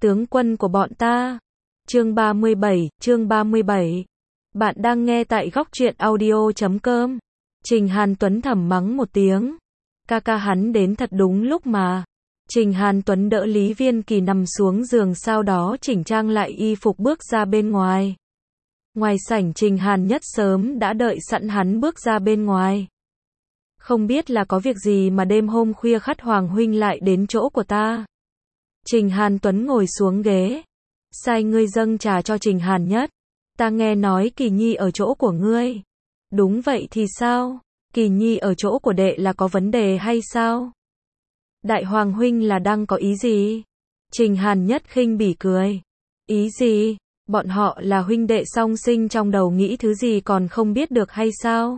tướng quân của bọn ta. Chương 37. Bạn đang nghe tại góc truyện audio.com. Trình Hàn Tuấn thầm mắng một tiếng. Ca hắn đến thật đúng lúc mà. Trình Hàn Tuấn đỡ Lý Viên Kỳ nằm xuống giường, sau đó chỉnh trang lại y phục bước ra bên ngoài. Ngoài sảnh, Trình Hàn Nhất sớm đã đợi sẵn hắn bước ra bên ngoài. Không biết là có việc gì mà đêm hôm khuya khoắt Hoàng huynh lại đến chỗ của ta. Trình Hàn Tuấn ngồi xuống ghế. Sai ngươi dâng trà cho Trình Hàn Nhất. Ta nghe nói Kỳ Nhi ở chỗ của ngươi. Đúng vậy thì sao? Kỳ Nhi ở chỗ của đệ là có vấn đề hay sao? Đại Hoàng huynh là đang có ý gì? Trình Hàn Nhất khinh bỉ cười. Ý gì? Bọn họ là huynh đệ song sinh, trong đầu nghĩ thứ gì còn không biết được hay sao?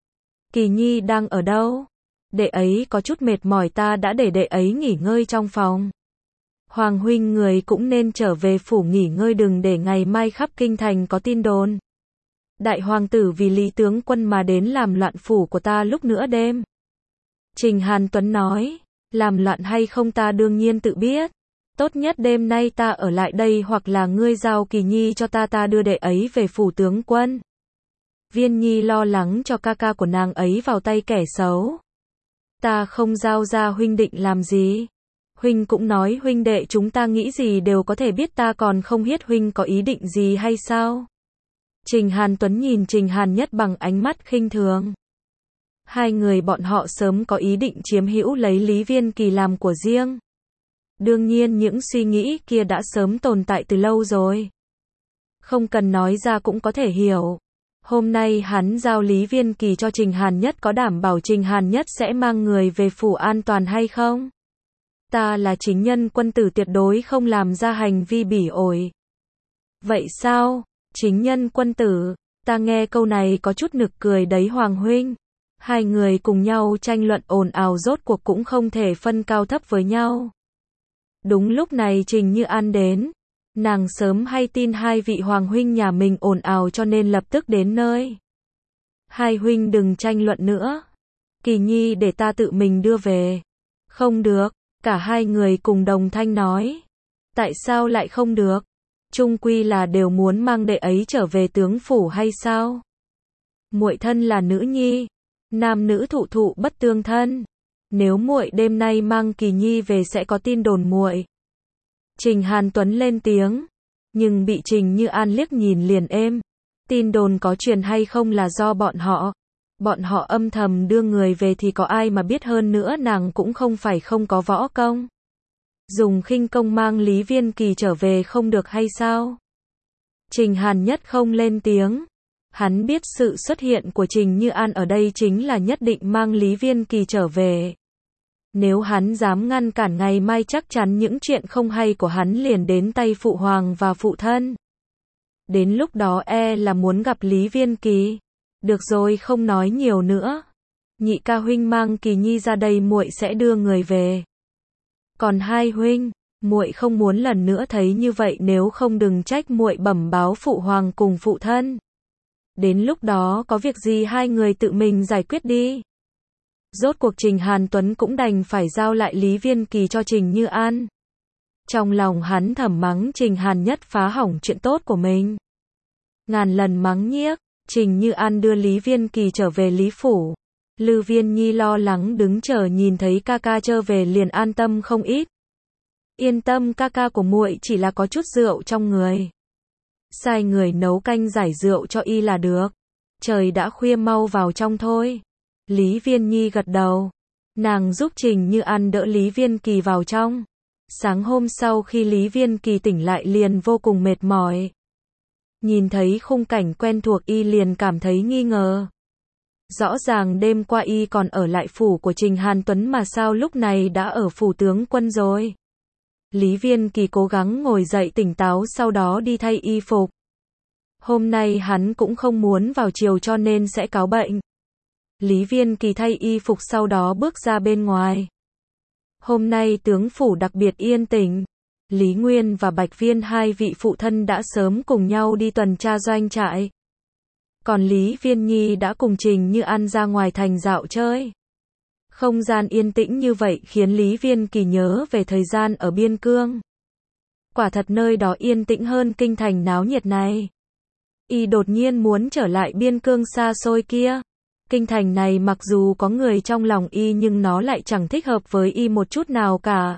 Kỳ Nhi đang ở đâu? Đệ ấy có chút mệt mỏi, ta đã để đệ ấy nghỉ ngơi trong phòng. Hoàng huynh người cũng nên trở về phủ nghỉ ngơi, đừng để ngày mai khắp kinh thành có tin đồn. Đại hoàng tử vì Lý tướng quân mà đến làm loạn phủ của ta lúc nửa đêm. Trình Hàn Tuấn nói, làm loạn hay không ta đương nhiên tự biết. Tốt nhất đêm nay ta ở lại đây, hoặc là ngươi giao Kỳ Nhi cho ta đưa đệ ấy về phủ tướng quân. Viên Nhi lo lắng cho ca của nàng ấy vào tay kẻ xấu. Ta không giao ra, huynh định làm gì? Huynh cũng nói huynh đệ chúng ta nghĩ gì đều có thể biết, ta còn không biết huynh có ý định gì hay sao? Trình Hàn Tuấn nhìn Trình Hàn Nhất bằng ánh mắt khinh thường. Hai người bọn họ sớm có ý định chiếm hữu lấy Lý Viên Kỳ làm của riêng. Đương nhiên những suy nghĩ kia đã sớm tồn tại từ lâu rồi. Không cần nói ra cũng có thể hiểu. Hôm nay hắn giao Lý Viên Kỳ cho Trình Hàn Nhất, có đảm bảo Trình Hàn Nhất sẽ mang người về phủ an toàn hay không? Ta là chính nhân quân tử, tuyệt đối không làm ra hành vi bỉ ổi. Vậy sao? Chính nhân quân tử, ta nghe câu này có chút nực cười đấy Hoàng huynh. Hai người cùng nhau tranh luận ồn ào, rốt cuộc cũng không thể phân cao thấp với nhau. Đúng lúc này Trình Như An đến. Nàng sớm hay tin hai vị hoàng huynh nhà mình ồn ào cho nên lập tức đến nơi. Hai huynh đừng tranh luận nữa. Kỳ Nhi để ta tự mình đưa về. Không được, cả hai người cùng đồng thanh nói. Tại sao lại không được? Chung quy là đều muốn mang đệ ấy trở về tướng phủ hay sao? Muội thân là nữ nhi, nam nữ thụ bất tương thân. Nếu muội đêm nay mang Kỳ Nhi về sẽ có tin đồn muội. Trình Hàn Tuấn lên tiếng, nhưng bị Trình Như An liếc nhìn liền êm. Tin đồn có truyền hay không là do bọn họ. Bọn họ âm thầm đưa người về thì có ai mà biết, hơn nữa nàng cũng không phải không có võ công. Dùng khinh công mang Lý Viên Kỳ trở về không được hay sao? Trình Hàn Nhất không lên tiếng. Hắn biết sự xuất hiện của Trình Như An ở đây chính là nhất định mang Lý Viên Kỳ trở về. Nếu hắn dám ngăn cản, ngày mai chắc chắn những chuyện không hay của hắn liền đến tay phụ hoàng và phụ thân. Đến lúc đó là muốn gặp Lý Viên Kỳ. Được rồi, không nói nhiều nữa. Nhị ca huynh mang Kỳ Nhi ra đây, muội sẽ đưa người về. Còn hai huynh, muội không muốn lần nữa thấy như vậy, nếu không đừng trách muội bẩm báo phụ hoàng cùng phụ thân. Đến lúc đó có việc gì hai người tự mình giải quyết đi. Rốt cuộc Trình Hàn Tuấn cũng đành phải giao lại Lý Viên Kỳ cho Trình Như An. Trong lòng hắn thầm mắng Trình Hàn Nhất phá hỏng chuyện tốt của mình. Ngàn lần mắng nhiếc. Trình Như An đưa Lý Viên Kỳ trở về Lý phủ. Lư Viên Nhi lo lắng đứng chờ, nhìn thấy ca trở về liền an tâm không ít. Yên tâm, ca của muội chỉ là có chút rượu trong người. Sai người nấu canh giải rượu cho y là được. Trời đã khuya, mau vào trong thôi. Lý Viên Nhi gật đầu. Nàng giúp Trình Như An đỡ Lý Viên Kỳ vào trong. Sáng hôm sau khi Lý Viên Kỳ tỉnh lại liền vô cùng mệt mỏi. Nhìn thấy khung cảnh quen thuộc y liền cảm thấy nghi ngờ. Rõ ràng đêm qua y còn ở lại phủ của Trình Hàn Tuấn mà sao lúc này đã ở phủ tướng quân rồi. Lý Viên Kỳ cố gắng ngồi dậy tỉnh táo, sau đó đi thay y phục. Hôm nay hắn cũng không muốn vào triều cho nên sẽ cáo bệnh. Lý Viên Kỳ thay y phục sau đó bước ra bên ngoài. Hôm nay tướng phủ đặc biệt yên tĩnh. Lý Nguyên và Bạch Viên, hai vị phụ thân đã sớm cùng nhau đi tuần tra doanh trại. Còn Lý Viên Nhi đã cùng Trình Như An ra ngoài thành dạo chơi. Không gian yên tĩnh như vậy khiến Lý Viên Kỳ nhớ về thời gian ở biên cương. Quả thật nơi đó yên tĩnh hơn kinh thành náo nhiệt này. Y đột nhiên muốn trở lại biên cương xa xôi kia. Kinh thành này mặc dù có người trong lòng y nhưng nó lại chẳng thích hợp với y một chút nào cả.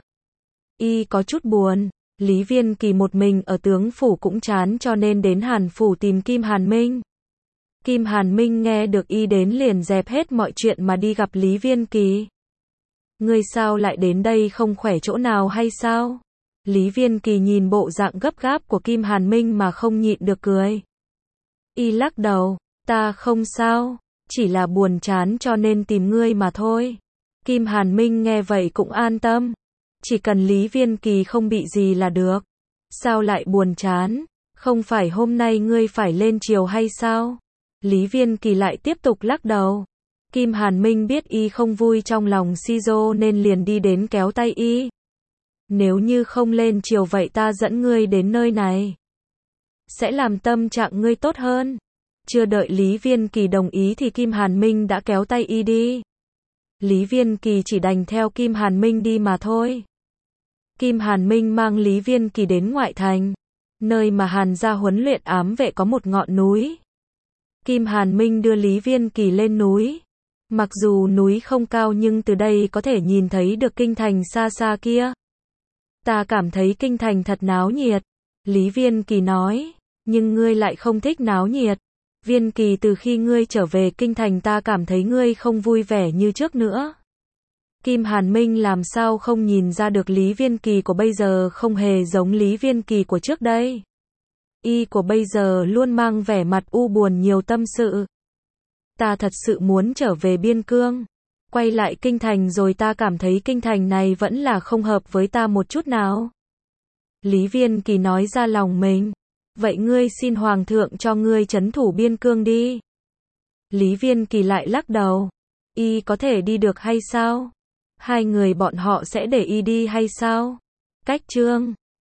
Y có chút buồn. Lý Viên Kỳ một mình ở tướng phủ cũng chán cho nên đến Hàn phủ tìm Kim Hàn Minh. Kim Hàn Minh nghe được y đến liền dẹp hết mọi chuyện mà đi gặp Lý Viên Kỳ. Ngươi sao lại đến đây, không khỏe chỗ nào hay sao? Lý Viên Kỳ nhìn bộ dạng gấp gáp của Kim Hàn Minh mà không nhịn được cười. Y lắc đầu, ta không sao, chỉ là buồn chán cho nên tìm ngươi mà thôi. Kim Hàn Minh nghe vậy cũng an tâm. Chỉ cần Lý Viên Kỳ không bị gì là được. Sao lại buồn chán? Không phải hôm nay ngươi phải lên triều hay sao? Lý Viên Kỳ lại tiếp tục lắc đầu. Kim Hàn Minh biết y không vui trong lòng Sizo nên liền đi đến kéo tay y. Nếu như không lên triều vậy ta dẫn ngươi đến nơi này. Sẽ làm tâm trạng ngươi tốt hơn. Chưa đợi Lý Viên Kỳ đồng ý thì Kim Hàn Minh đã kéo tay y đi. Lý Viên Kỳ chỉ đành theo Kim Hàn Minh đi mà thôi. Kim Hàn Minh mang Lý Viên Kỳ đến ngoại thành, nơi mà Hàn gia huấn luyện ám vệ có một ngọn núi. Kim Hàn Minh đưa Lý Viên Kỳ lên núi. Mặc dù núi không cao nhưng từ đây có thể nhìn thấy được kinh thành xa xa kia. Ta cảm thấy kinh thành thật náo nhiệt. Lý Viên Kỳ nói, nhưng ngươi lại không thích náo nhiệt. Viên Kỳ, từ khi ngươi trở về kinh thành ta cảm thấy ngươi không vui vẻ như trước nữa. Kim Hàn Minh làm sao không nhìn ra được Lý Viên Kỳ của bây giờ không hề giống Lý Viên Kỳ của trước đây. Y của bây giờ luôn mang vẻ mặt u buồn nhiều tâm sự. Ta thật sự muốn trở về biên cương. Quay lại kinh thành rồi ta cảm thấy kinh thành này vẫn là không hợp với ta một chút nào. Lý Viên Kỳ nói ra lòng mình. Vậy ngươi xin hoàng thượng cho ngươi trấn thủ biên cương đi. Lý Viên Kỳ lại lắc đầu. Y có thể đi được hay sao? Hai người bọn họ sẽ để y đi hay sao? Cách chương